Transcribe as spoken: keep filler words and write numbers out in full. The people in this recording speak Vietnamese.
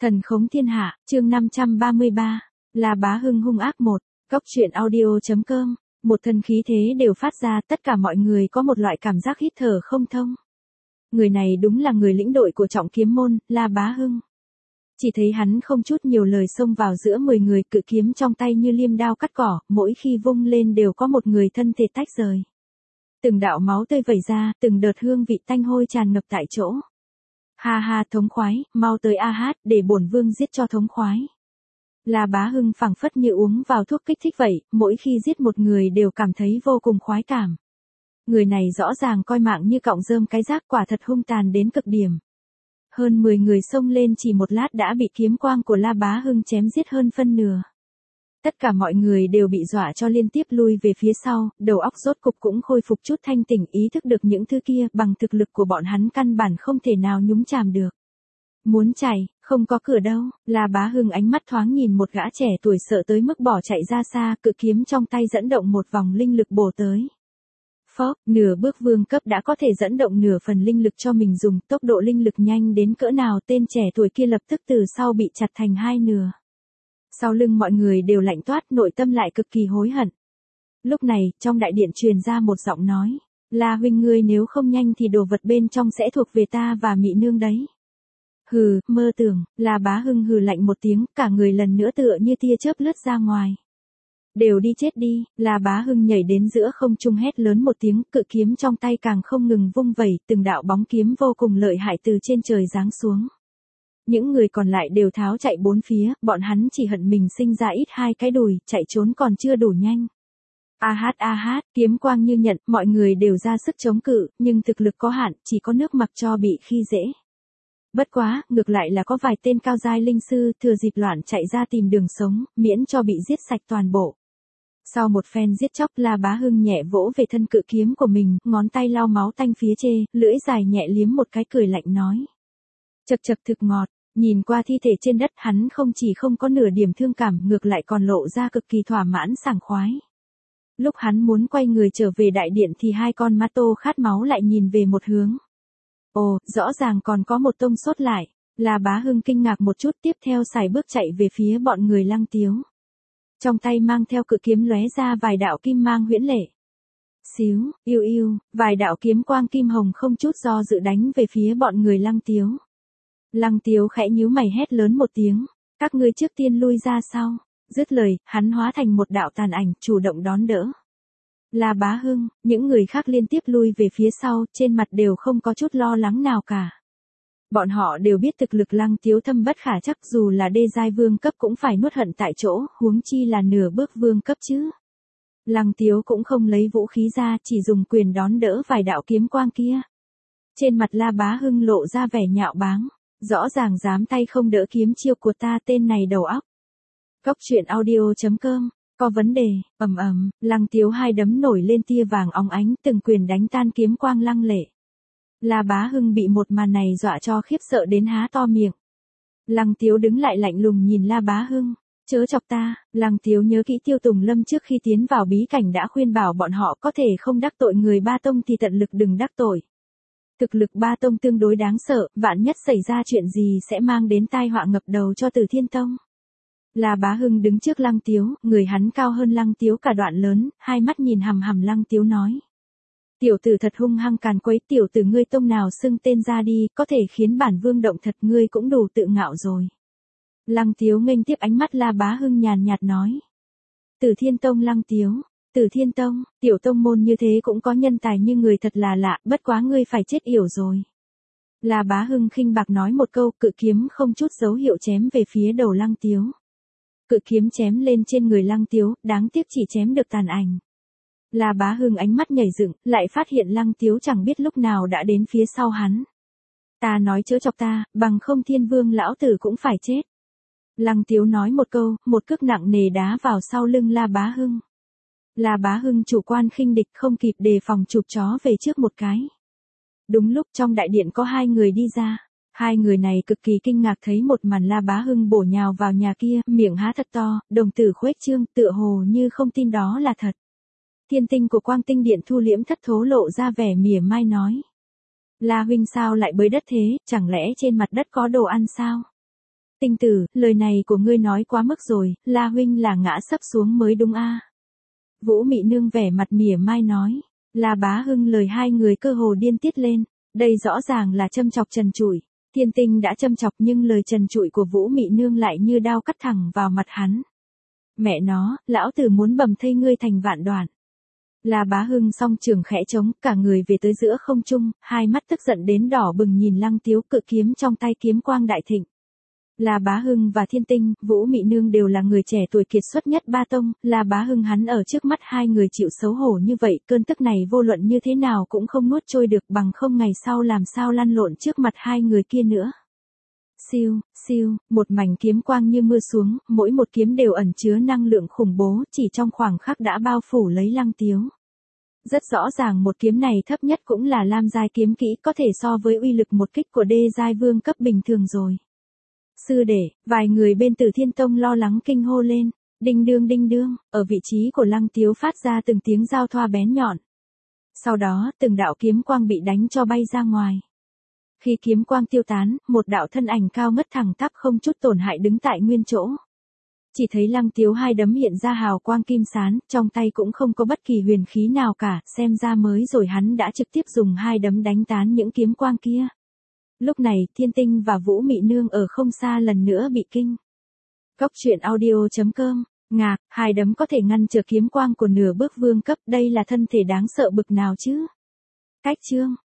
Thần khống thiên hạ, chương năm trăm ba mươi ba, là bá hưng hung ác một, góc truyện audio.com, một thân khí thế đều phát ra, tất cả mọi người có một loại cảm giác hít thở không thông. Người này đúng là người lĩnh đội của trọng kiếm môn, là bá hưng. Chỉ thấy hắn không chút nhiều lời xông vào giữa mười người, cự kiếm trong tay như liêm đao cắt cỏ, mỗi khi vung lên đều có một người thân thể tách rời. Từng đạo máu tươi vẩy ra, từng đợt hương vị tanh hôi tràn ngập tại chỗ. Ha ha thống khoái, mau tới a hát, để bổn vương giết cho thống khoái. Là bá hưng phảng phất như uống vào thuốc kích thích vậy, mỗi khi giết một người đều cảm thấy vô cùng khoái cảm. Người này rõ ràng coi mạng như cọng rơm cái rác, quả thật hung tàn đến cực điểm. Hơn mười người xông lên chỉ một lát đã bị kiếm quang của La Bá Hưng chém giết hơn phân nửa. Tất cả mọi người đều bị dọa cho liên tiếp lui về phía sau, đầu óc rốt cục cũng khôi phục chút thanh tỉnh, ý thức được những thứ kia bằng thực lực của bọn hắn căn bản không thể nào nhúng chàm được. Muốn chạy, không có cửa đâu. La Bá Hưng ánh mắt thoáng nhìn một gã trẻ tuổi sợ tới mức bỏ chạy ra xa, cự kiếm trong tay dẫn động một vòng linh lực bổ tới. Phốc, nửa bước vương cấp đã có thể dẫn động nửa phần linh lực cho mình dùng, tốc độ linh lực nhanh đến cỡ nào, tên trẻ tuổi kia lập tức từ sau bị chặt thành hai nửa. Sau lưng mọi người đều lạnh toát, nội tâm lại cực kỳ hối hận. Lúc này, trong đại điện truyền ra một giọng nói, La huynh ngươi nếu không nhanh thì đồ vật bên trong sẽ thuộc về ta và Mị nương đấy. Hừ, mơ tưởng. La Bá Hưng hừ lạnh một tiếng, cả người lần nữa tựa như tia chớp lướt ra ngoài. Đều đi chết đi. La Bá Hưng nhảy đến giữa không trung hét lớn một tiếng, cự kiếm trong tay càng không ngừng vung vẩy, từng đạo bóng kiếm vô cùng lợi hại từ trên trời giáng xuống. Những người còn lại đều tháo chạy bốn phía, bọn hắn chỉ hận mình sinh ra ít hai cái đùi, chạy trốn còn chưa đủ nhanh. A hát a hát, kiếm quang như nhận, mọi người đều ra sức chống cự, nhưng thực lực có hạn, chỉ có nước mặc cho bị khi dễ. Bất quá, ngược lại là có vài tên cao giai linh sư thừa dịp loạn chạy ra tìm đường sống, miễn cho bị giết sạch toàn bộ. Sau một phen giết chóc, La Bá Hưng nhẹ vỗ về thân cự kiếm của mình, ngón tay lau máu tanh phía chê, lưỡi dài nhẹ liếm một cái, cười lạnh nói. Chật chật thực ngọt. Nhìn qua thi thể trên đất, hắn không chỉ không có nửa điểm thương cảm, ngược lại còn lộ ra cực kỳ thỏa mãn sảng khoái. Lúc hắn muốn quay người trở về đại điện thì hai con ma tô khát máu lại nhìn về một hướng. Ồ, rõ ràng còn có một tông sót lại. La Bá Hưng kinh ngạc một chút, tiếp theo sải bước chạy về phía bọn người Lăng Tiếu. Trong tay mang theo cự kiếm lóe ra vài đạo kim mang huyễn lệ. Xíu, yêu yêu, vài đạo kiếm quang kim hồng không chút do dự đánh về phía bọn người Lăng Tiếu. Lăng Tiếu khẽ nhíu mày hét lớn một tiếng, các ngươi trước tiên lui ra sau. Dứt lời, hắn hóa thành một đạo tàn ảnh, chủ động đón đỡ. La Bá Hưng, những người khác liên tiếp lui về phía sau, trên mặt đều không có chút lo lắng nào cả. Bọn họ đều biết thực lực Lăng Tiếu thâm bất khả chắc, dù là đê giai vương cấp cũng phải nuốt hận tại chỗ, huống chi là nửa bước vương cấp chứ. Lăng Tiếu cũng không lấy vũ khí ra, chỉ dùng quyền đón đỡ vài đạo kiếm quang kia. Trên mặt La Bá Hưng lộ ra vẻ nhạo báng. Rõ ràng dám tay không đỡ kiếm chiêu của ta, tên này đầu óc. Góc truyện audio.com, có vấn đề, ầm ầm, Lăng Tiếu hai đấm nổi lên tia vàng óng ánh, từng quyền đánh tan kiếm quang lăng lệ. La Bá Hưng bị một màn này dọa cho khiếp sợ đến há to miệng. Lăng Tiếu đứng lại lạnh lùng nhìn La Bá Hưng, chớ chọc ta. Lăng Tiếu nhớ kỹ Tiêu Tùng Lâm trước khi tiến vào bí cảnh đã khuyên bảo bọn họ có thể không đắc tội người ba tông thì tận lực đừng đắc tội. Thực lực ba tông tương đối đáng sợ, vạn nhất xảy ra chuyện gì sẽ mang đến tai họa ngập đầu cho Tử Thiên Tông. La Bá Hưng đứng trước Lăng Tiếu, người hắn cao hơn Lăng Tiếu cả đoạn lớn, hai mắt nhìn hằm hằm Lăng Tiếu nói. Tiểu tử thật hung hăng càn quấy, tiểu tử ngươi tông nào xưng tên ra đi, có thể khiến bản vương động thật, ngươi cũng đủ tự ngạo rồi. Lăng Tiếu nghênh tiếp ánh mắt La Bá Hưng nhàn nhạt nói. Tử Thiên Tông. Lăng Tiếu. Tử Thiên Tông, tiểu tông môn như thế cũng có nhân tài như người thật là lạ, bất quá ngươi phải chết yểu rồi. La Bá Hưng khinh bạc nói một câu, cự kiếm không chút dấu hiệu chém về phía đầu Lăng Tiếu. Cự kiếm chém lên trên người Lăng Tiếu, đáng tiếc chỉ chém được tàn ảnh. La Bá Hưng ánh mắt nhảy dựng, lại phát hiện Lăng Tiếu chẳng biết lúc nào đã đến phía sau hắn. Ta nói chớ chọc ta, bằng không Thiên Vương lão tử cũng phải chết. Lăng Tiếu nói một câu, một cước nặng nề đá vào sau lưng La Bá Hưng. La Bá Hưng chủ quan khinh địch, không kịp đề phòng chụp chó về trước một cái. Đúng lúc trong đại điện có hai người đi ra. Hai người này cực kỳ kinh ngạc thấy một màn La Bá Hưng bổ nhào vào nhà kia, miệng há thật to, đồng tử khuếch trương, tựa hồ như không tin đó là thật. Thiên tinh của Quang Tinh Điện thu liễm thất thố lộ ra vẻ mỉa mai nói. La huynh sao lại bới đất thế, chẳng lẽ trên mặt đất có đồ ăn sao? Tinh tử, lời này của ngươi nói quá mức rồi, La huynh là ngã sấp xuống mới đúng a. Vũ Mị Nương vẻ mặt mỉa mai nói. La Bá Hưng lời hai người cơ hồ điên tiết lên, đây rõ ràng là châm chọc trần trụi. Thiên Tinh đã châm chọc nhưng lời trần trụi của Vũ Mị Nương lại như đao cắt thẳng vào mặt hắn. Mẹ nó, lão tử muốn bầm thây ngươi thành vạn đoạn. La Bá Hưng song trường khẽ trống, cả người về tới giữa không trung, hai mắt tức giận đến đỏ bừng nhìn Lăng Tiếu, cự kiếm trong tay kiếm quang đại thịnh. La Bá Hưng và Thiên Tinh, Vũ Mị Nương đều là người trẻ tuổi kiệt xuất nhất ba tông, La Bá Hưng hắn ở trước mắt hai người chịu xấu hổ như vậy, cơn tức này vô luận như thế nào cũng không nuốt trôi được, bằng không ngày sau làm sao lăn lộn trước mặt hai người kia nữa. Siêu, siêu, một mảnh kiếm quang như mưa xuống, mỗi một kiếm đều ẩn chứa năng lượng khủng bố, chỉ trong khoảng khắc đã bao phủ lấy Lăng Tiếu. Rất rõ ràng một kiếm này thấp nhất cũng là lam giai kiếm kỹ, có thể so với uy lực một kích của đê giai vương cấp bình thường rồi. Sư đệ, vài người bên Tử Thiên Tông lo lắng kinh hô lên, đinh đương đinh đương, ở vị trí của Lăng Tiếu phát ra từng tiếng giao thoa bén nhọn. Sau đó, từng đạo kiếm quang bị đánh cho bay ra ngoài. Khi kiếm quang tiêu tán, một đạo thân ảnh cao ngất thẳng tắp không chút tổn hại đứng tại nguyên chỗ. Chỉ thấy Lăng Tiếu hai đấm hiện ra hào quang kim sán, trong tay cũng không có bất kỳ huyền khí nào cả, xem ra mới rồi hắn đã trực tiếp dùng hai đấm đánh tán những kiếm quang kia. Lúc này, Thiên Tinh và Vũ Mị Nương ở không xa lần nữa bị kinh. Cốc truyện audio chấm com, ngạc, hai đấm có thể ngăn trở kiếm quang của nửa bước vương cấp, đây là thân thể đáng sợ bực nào chứ? Cách chương